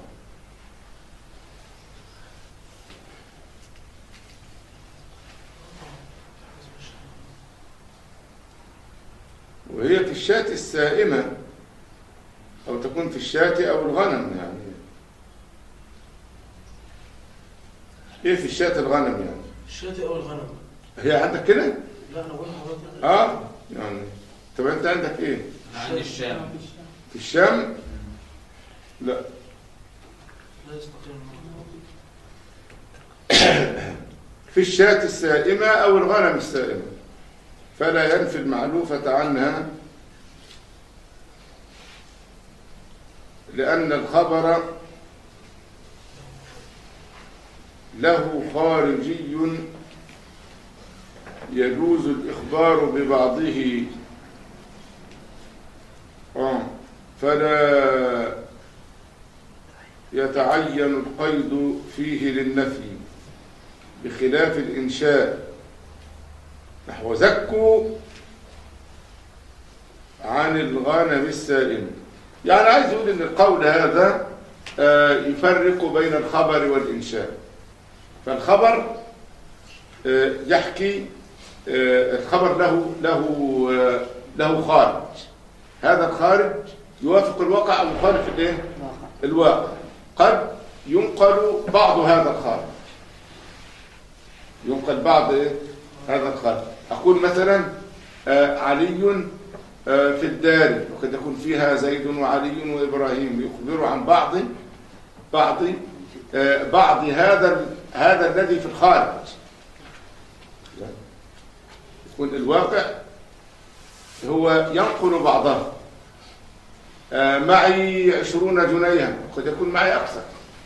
وهي في الشاة السائمة أو تكون في الشاة أو الغنم يعني إيه في الشاة الغنم يعني الشاة أو الغنم هي عندك كده؟ لا أنا بقول حضرتك آه يعني طب أنت عندك إيه؟ عندي الشام في الشام؟ لا لا يستقيم في الشاة السائمة أو الغنم السائمة فلا ينفي المعلوفة عنها لأن الخبر له خارجي يجوز الإخبار ببعضه فلا يتعين القيد فيه للنفي بخلاف الإنشاء نحو زكوا عن الغنم السائم. يعني عايز يقول ان القول هذا يفرق بين الخبر والإنشاء. فالخبر يحكي الخبر له له له خارج، هذا الخارج يوافق الواقع او يخالف الايه الواقع. قد ينقل بعض هذا الخارج ينقل بعض إيه؟ هذا الخارج. أقول مثلا آه علي آه في الدار وقد يكون فيها زيد وعلي وإبراهيم يخبر عن بعض بعض آه بعض هذا هذا الذي في الخارج. يكون الواقع هو ينقل بعضه آه معي عشرون جنيها، قد يكون معي أكثر.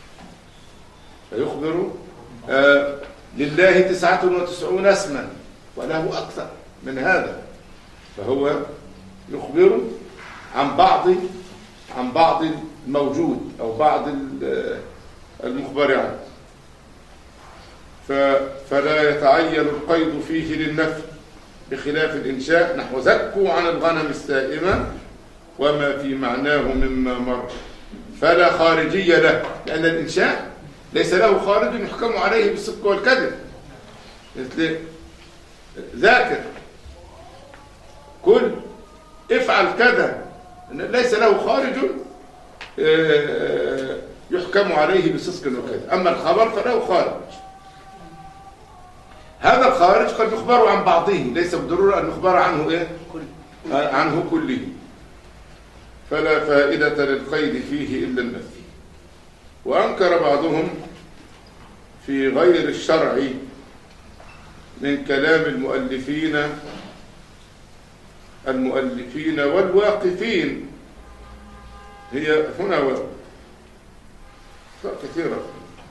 فيخبر آه لله تسعة وتسعون اسما وله أكثر من هذا، فهو يخبر عن بعض عن بعض الموجود أو بعض المخبر عنه. فلا يتعين القيد فيه للنفي بخلاف الإنشاء، نحو زكوا عن الغنم السائمة وما في معناه مما مر، فلا خارجية له، لأن الإنشاء ليس له خارج يحكم عليه بالصدق والكذب. مثل ذاكر كل افعل كذا، ليس له خارج يحكم عليه بصدق وكذب. أما الخبر فله خارج، هذا الخارج قد يخبر عن بعضه، ليس بالضرورة أن يخبر عنه إيه؟ عنه كله. فلا فائدة للقيد فيه إلا النفي. وأنكر بعضهم في غير الشرع من كلام المؤلفين المؤلفين والواقفين. هي هنا كثيرة،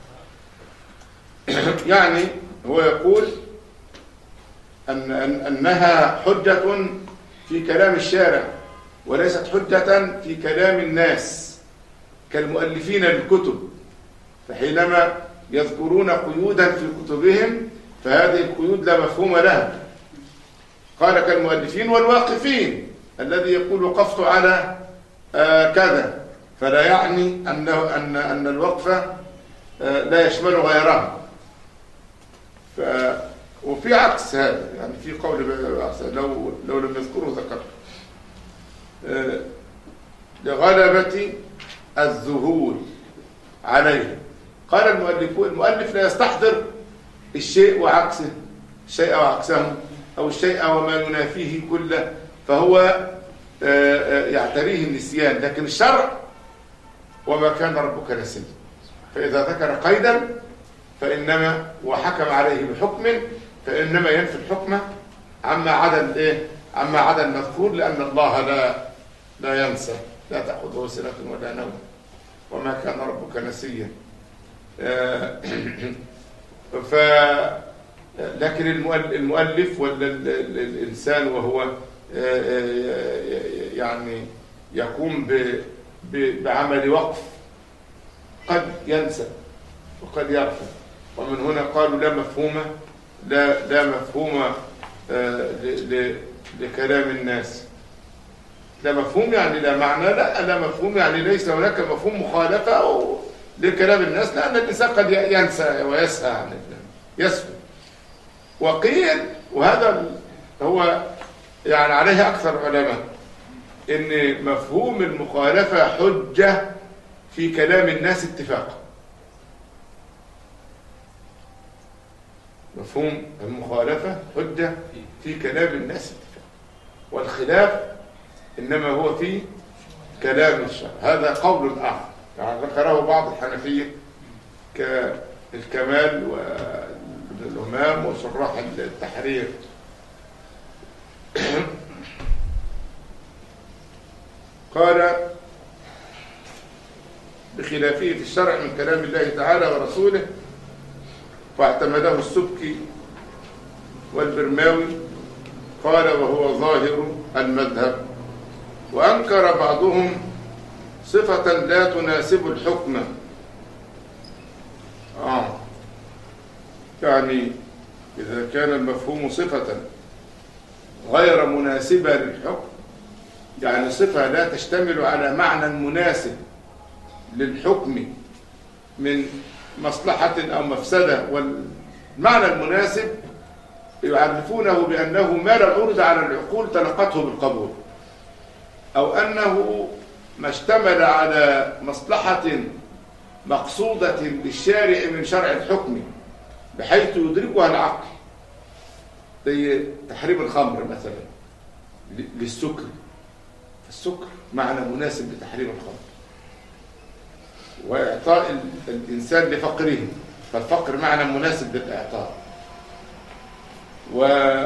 يعني هو يقول أن أنها حجة في كلام الشارع وليست حجة في كلام الناس كالمؤلفين للكتب، فحينما يذكرون قيودا في كتبهم فهذه القيود لا مفهوم لها. قال كالمؤلفين والواقفين، الذي يقول وقفت على آه كذا، فلا يعني أنه أن أن الوقف آه لا يشمل غيرها. ف وفي عكس هذا، يعني في قول لو لو لم يذكره ذكر آه لغلبة الذهول عليه. قال المؤلف المؤلف لا يستحضر الشيء وعكسه، الشيء وعكسه أو الشيء وما ينافيه كله، فهو يعتريه النسيان. لكن الشرع وما كان ربك نسيا، فإذا ذكر قيدا فإنما وحكم عليه بحكم فإنما ينفي الحكم عما عدا الايه عما عدا المذكور، لأن الله لا لا ينسى، لا تأخذه سنة ولا نوم وما كان ربك نسيا. ف لكن المؤلف ولا الإنسان وهو يعني يقوم بعمل وقف قد ينسى وقد يغفل، ومن هنا قالوا لا مفهوم لا لا مفهوم لكلام الناس. لا مفهوم يعني لا معنى، لا لا مفهوم يعني ليس هناك مفهوم مخالفة أو لكلام الناس، لأن الإنسان قد ينسى ويسهى عن يسهو. وقيل، وهذا هو يعني عليه أكثر علماء، إن مفهوم المخالفة حجة في كلام الناس اتفاقا. مفهوم المخالفة حجة في كلام الناس اتفاقا، والخلاف إنما هو في كلام الشرع. هذا قول آخر يعني ذكره بعض الحنفية كالكمال وابن الأمام وشراح التحرير. قال بخلافه في الشرع من كلام الله تعالى ورسوله، واعتمده السبكي والبرماوي، قال وهو ظاهر المذهب. وأنكر بعضهم صفة لا تناسب الحكم. آه. يعني إذا كان المفهوم صفة غير مناسبة للحكم، يعني صفة لا تشتمل على معنى مناسب للحكم من مصلحة أو مفسدة، والمعنى المناسب يعرفونه بأنه ما لا عرض على العقول تلقته بالقبول، أو أنه ما اشتمل على مصلحة مقصودة للشارع من شرع الحكم بحيث يدركها العقل، زي تحريم الخمر مثلا للسكر، فالسكر معنى مناسب لتحريم الخمر، وإعطاء الإنسان لفقره، فالفقر معنى مناسب للإعطاء،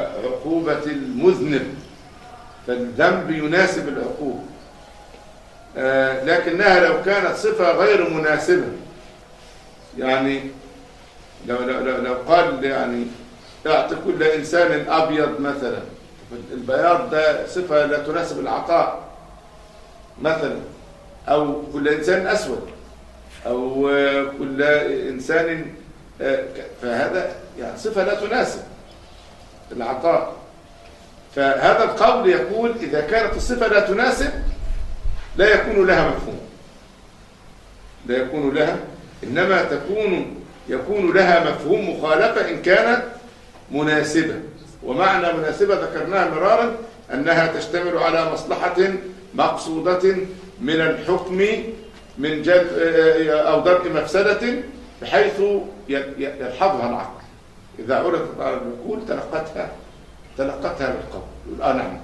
وعقوبة المذنب، فالذنب يناسب العقوبة، آه لكنها لو كانت صفة غير مناسبة، يعني لو لو لو, لو قال يعني اعطي كل إنسان أبيض مثلا، البياض ده صفة لا تناسب العطاء مثلا، أو كل إنسان أسود، أو كل إنسان، فهذا يعني صفة لا تناسب العطاء. فهذا القول يقول إذا كانت الصفة لا تناسب لا يكون لها مفهوم، لا يكون لها، إنما تكون يكون لها مفهوم مخالفة إن كانت مناسبة. ومعنى مناسبة ذكرناها مرارا أنها تشتمل على مصلحة مقصودة من الحكم من جلب أو درء مفسدة بحيث يلحظها العقل، إذا عرضت على العقول تلقتها تلقتها بالقول. آه نعم.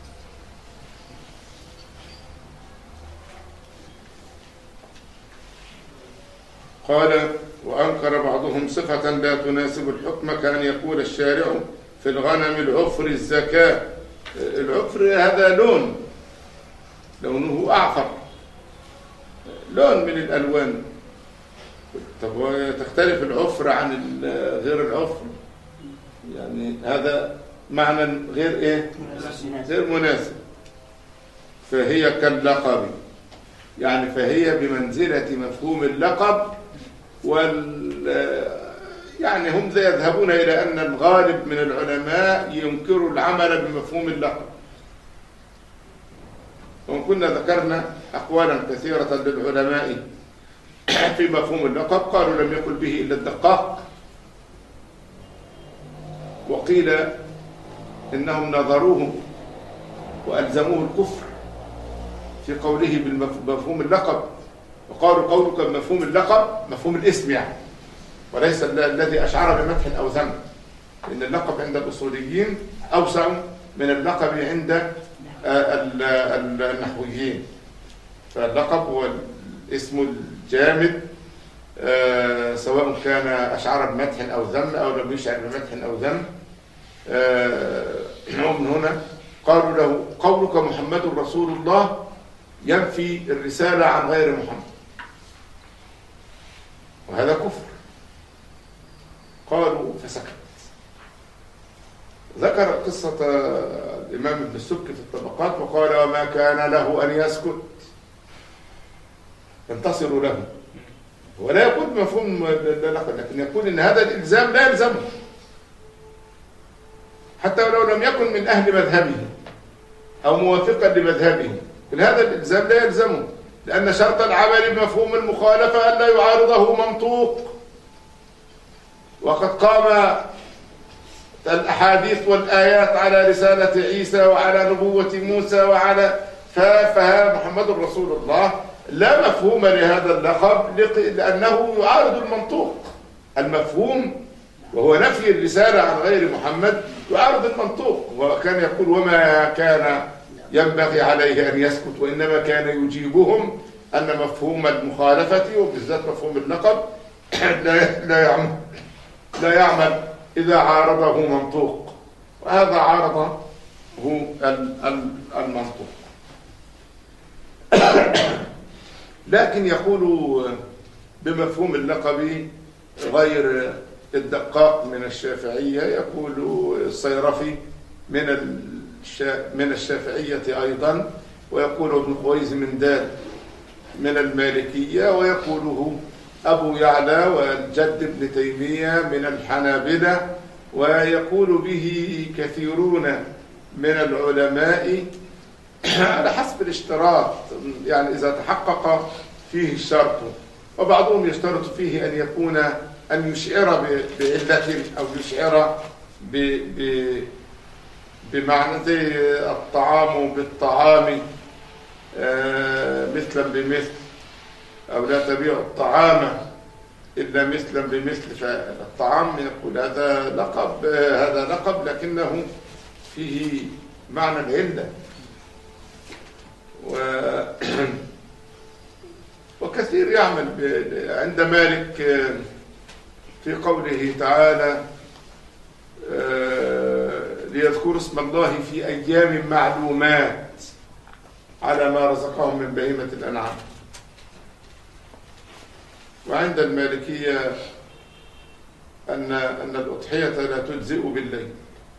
قال وأنكر بعضهم صفة لا تناسب الحكم كأن يقول الشارع في الغنم العفر الزكاة. العفر هذا لون، لونه أعفر، لون من الألوان. طب تختلف العفر عن غير العفر، يعني هذا معنى غير إيه؟ غير مناسب. فهي كاللقب، يعني فهي بمنزلة مفهوم اللقب. وال يعني هم يذهبون إلى أن الغالب من العلماء ينكروا العمل بمفهوم اللقب. وكنا ذكرنا أقوالا كثيرة للعلماء في مفهوم اللقب، قالوا لم يقل به إلا الدقاق، وقيل إنهم نظروه وألزموه الكفر في قوله بمفهوم اللقب، وقالوا قولك بمفهوم اللقب مفهوم الاسم يعني، وليس الذي أشعر بمدح أو ذم، لأن اللقب عند الأصوليين أوسع من اللقب عند النحويين. فاللقب هو الاسم الجامد سواء كان أشعر بمدح أو ذم أو لم يشعر بمدح أو ذم. ومن هنا قالوا له قولك محمد رسول الله ينفي الرسالة عن غير محمد، وهذا كفر. قالوا فسكت. ذكر قصة الإمام ابن السبكي في الطبقات وقال وما كان له أن يسكت ينتصر له، ولا يقول مفهوم اللقب، لكن يقول إن هذا الإلزام لا يلزمه حتى ولو لم يكن من أهل مذهبه أو موافقا لمذهبه، هذا الإلزام لا يلزمه، لأن شرط العمل بمفهوم المخالفة أن لا يعارضه منطوق. وقد قام الأحاديث والآيات على رسالة عيسى وعلى نبوة موسى وعلى فهذا محمد رسول الله لا مفهوم لهذا اللقب لأنه يعارض المنطوق. المفهوم وهو نفي الرسالة عن غير محمد يعارض المنطوق، وكان يقول وما كان ينبغي عليه أن يسكت، وإنما كان يجيبهم أن مفهوم المخالفة وبالذات مفهوم اللقب لا يعمل لا يعمل إذا عارضه منطوق، وهذا عارضه المنطوق. لكن يقول بمفهوم اللقب غير الدقاق من الشافعية، يقول الصيرفي من من الشافعية أيضا، ويقول ابن خويز من دال من المالكية، ويقوله أبو يعلى والجد ابن تيمية من الحنابلة، ويقول به كثيرون من العلماء على حسب الاشتراط، يعني إذا تحقق فيه الشرط. وبعضهم يشترط فيه أن يكون أن يشعر بعلة أو يشعر ب ب بمعنى زي الطعام بالطعام مثلا بمثل، أو لا تبيع الطعام إلا مثلا بمثل. فالطعام يقول هذا لقب هذا لقب لكنه فيه معنى العلة. و وكثير يعمل عند مالك في قوله تعالى ليذكروا اسم الله في أيام معلومات، على ما رزقهم من بهيمة الأنعام. وعند المالكية أن أن الأضحية لا تجزئ بالليل،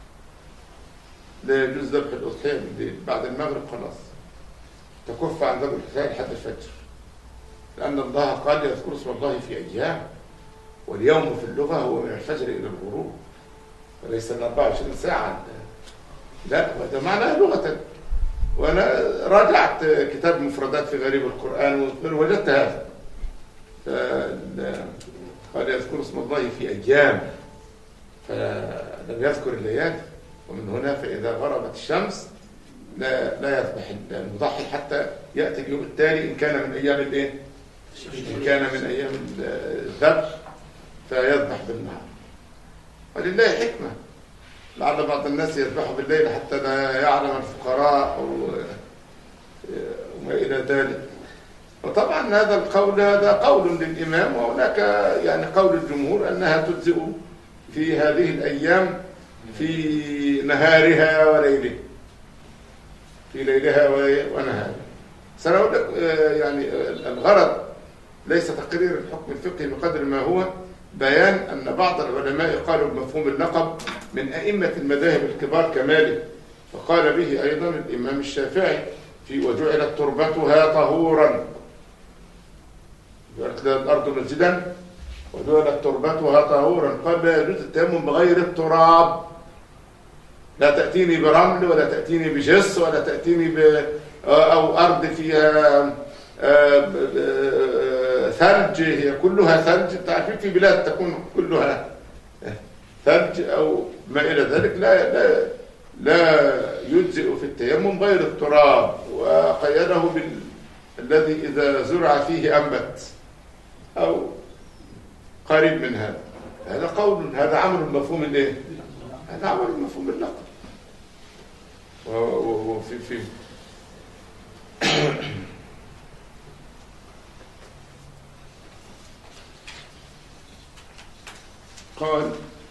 لا يجوز ذبح الأضحية بالليل، بعد المغرب خلاص تكف عن ذبح الأضحية لحد الفجر، لأن الله قال يذكر اسم الله في أيام، واليوم في اللغة هو من الفجر إلى الغروب وليس من أربعة وعشرين ساعة، لا وهذا معناه لغة. وأنا راجعت كتاب مفردات في غريب القرآن ووجدت هذا، قال يذكر اسم الله في أيام فلم يذكر الليالي، ومن هنا فإذا غربت الشمس لا لا يذبح المضحي حتى يأتي اليوم التالي إن كان من أيام الإيه؟ إن كان من أيام الذبح فيذبح بالنهار. ولله حكمة، لعل بعض الناس يذبحوا بالليل حتى لا يعلم الفقراء أو وما إلى ذلك. وطبعا هذا القول هذا قول للإمام، وهناك يعني قول الجمهور أنها تجزئ في هذه الأيام في نهارها وليلها، في ليلها ونهارها. سنقول لك يعني الغرض ليس تقرير الحكم الفقهي بقدر ما هو بيان أن بعض العلماء قالوا بمفهوم اللقب من أئمة المذاهب الكبار كمالك، فقال به أيضا الإمام الشافعي في وجعلت تربتها طهورا، جعلت الأرض مسجدا وجعلت تربتها طهورا، قال لا يجوز التيمم بغير التراب، لا تأتيني برمل ولا تأتيني بجس ولا تأتيني ب أو أرض فيها ثلج، هي كلها ثلج، تعرفين في بلاد تكون كلها ثلج أو ما إلى ذلك، لا لا لا يجزئ في التيمم غير التراب، وقيده بالذي إذا زرع فيه أنبت أو قريب من هذا. هذا قول، هذا عمل مفهوم الايه؟ هذا عمل مفهوم اللقب. وفي في قال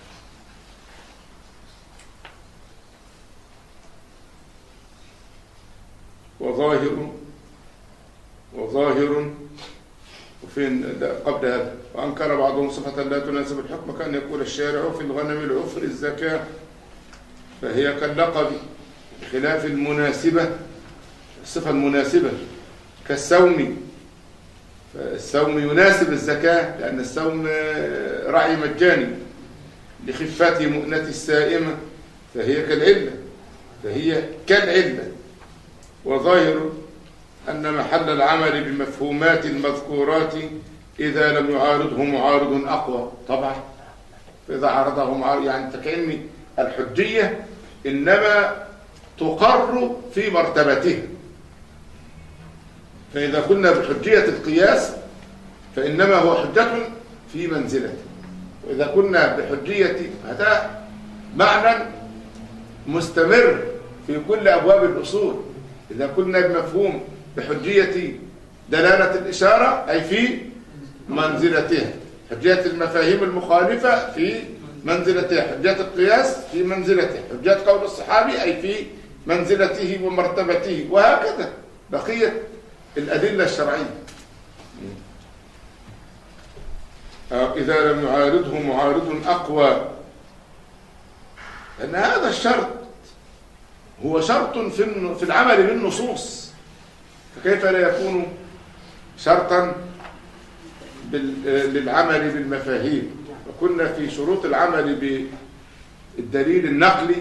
وظاهر وظاهر وفين قبل هذا وأنكر بعضهم صفة لا تناسب الحكم كأن يقول الشارع في الغنم العفر الزكاة فهي كاللقب بخلاف المناسبة، الصفة المناسبة كالسوم، فالسوم يناسب الزكاة لأن السوم رعي مجاني، لخفة مؤنة السائمة فهي كالعلة، فهي كالعلة. وظاهر أن محل العمل بمفهومات المذكورات إذا لم يعارضه معارض أقوى، طبعا فإذا عارضه معارض يعني فكأن الحجية إنما تقر في مرتبته، فإذا كنا بحجية القياس فإنما هو حجة في منزلته، وإذا كنا بحجية هذا معنى مستمر في كل أبواب الأصول، إذا كنا بمفهوم بحجية دلالة الإشارة أي في منزلتها، حجية المفاهيم المخالفة في منزلتها، حجية القياس في منزلته، حجية قول الصحابي أي في منزلته ومرتبته، وهكذا بقية الأدلة الشرعية. إذا لم يعارضه معارض أقوى، لأن هذا الشرط هو شرط في العمل بالنصوص، فكيف لا يكون شرطا للعمل بالمفاهيم؟ وكنا في شروط العمل بالدليل النقلي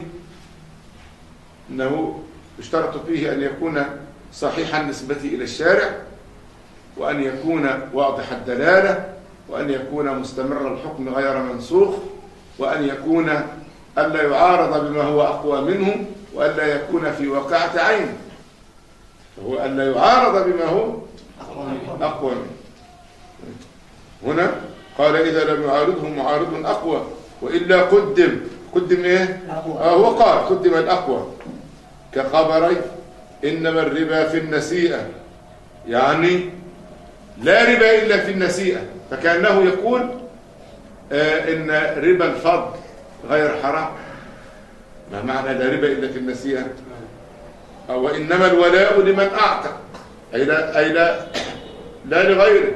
أنه يشترط فيه أن يكون صحيح النسبة إلى الشارع، وأن يكون واضح الدلالة، وأن يكون مستمر الحكم غير منسوخ، وأن يكون ألا يعارض بما هو أقوى منه، وألا يكون في واقعة عين، فهو ألا يعارض بما هو أقوى منه. هنا قال إذا لم يعارضه معارض أقوى وإلا قدم، قدم إيه؟ آه هو قال قدم الأقوى كخبري إنما الربا في النسيئة، يعني لا ربا إلا في النسيئة، فكأنه يقول آه إن ربا الفضل غير حرام. ما معنى لا ربا إلا في النسيئة؟ وإنما الولاء لمن أعتق، أي لا, أي لا, لا لغيره،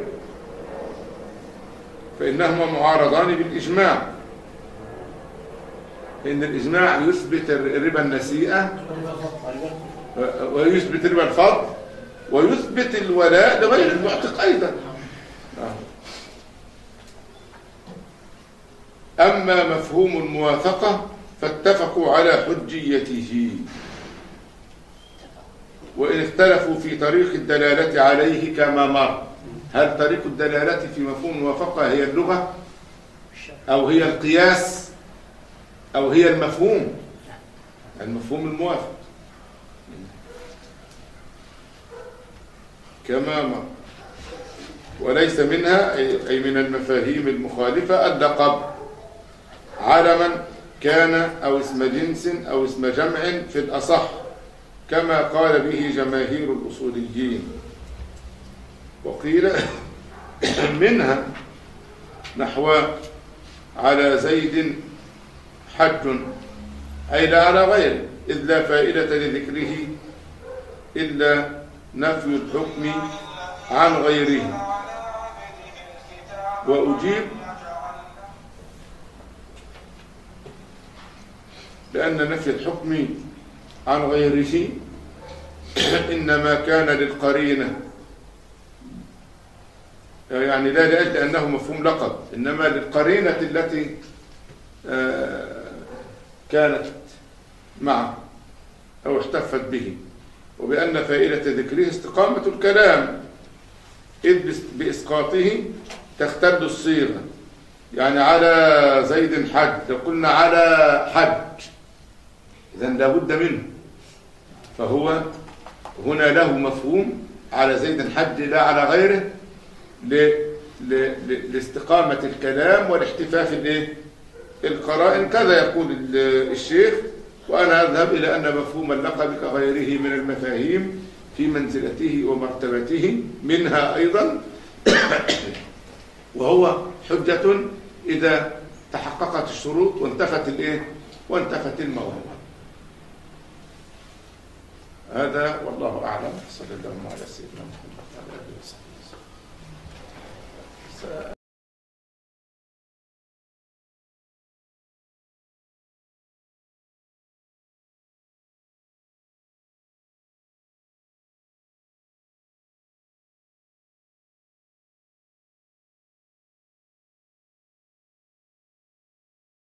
فإنهما معارضان بالإجماع، فإن الإجماع يثبت ربا النسيئة ويثبت ربا الفضل ويثبت الولاء لغير المعتق أيضا. أما مفهوم الموافقة فاتفقوا على حجيته، وإن اختلفوا في طريق الدلالة عليه كما مر. هل طريق الدلالة في مفهوم الموافقة هي اللغة أو هي القياس أو هي المفهوم؟ المفهوم الموافق كما مر. وليس منها أي من المفاهيم المخالفة اللقب علما كان أو اسم جنس أو اسم جمع في الأصح، كما قال به جماهير الأصوليين. وقيل منها نحو على زيد حج، أي لا على غيره، إذ لا فائدة لذكره إلا نفي الحكم عن غيره. وأجيب بأن نفي الحكم عن غيره إنما كان للقرينة، يعني لا لأجل أنه مفهوم لقب، إنما للقرينة التي كانت معه أو احتفت به، وبأن فائدة ذكره استقامة الكلام، إذ بإسقاطه تختل الصيغة. يعني على زيد حج، لو قلنا على حج إذن لابد منه، فهو هنا له مفهوم على زيد حج لا على غيره ل... ل... لاستقامة الكلام والاحتفاف الايه القرائن، كذا يقول الشيخ. وأنا أذهب إلى أن مفهوم اللقب كغيره من المفاهيم في منزلته ومرتبته منها أيضا، وهو حجة إذا تحققت الشروط وانتفت الايه وانتفت الموانع. هذا والله أعلم. صلى الله على سيدنا محمد وعلى آله وصحبه وسلم.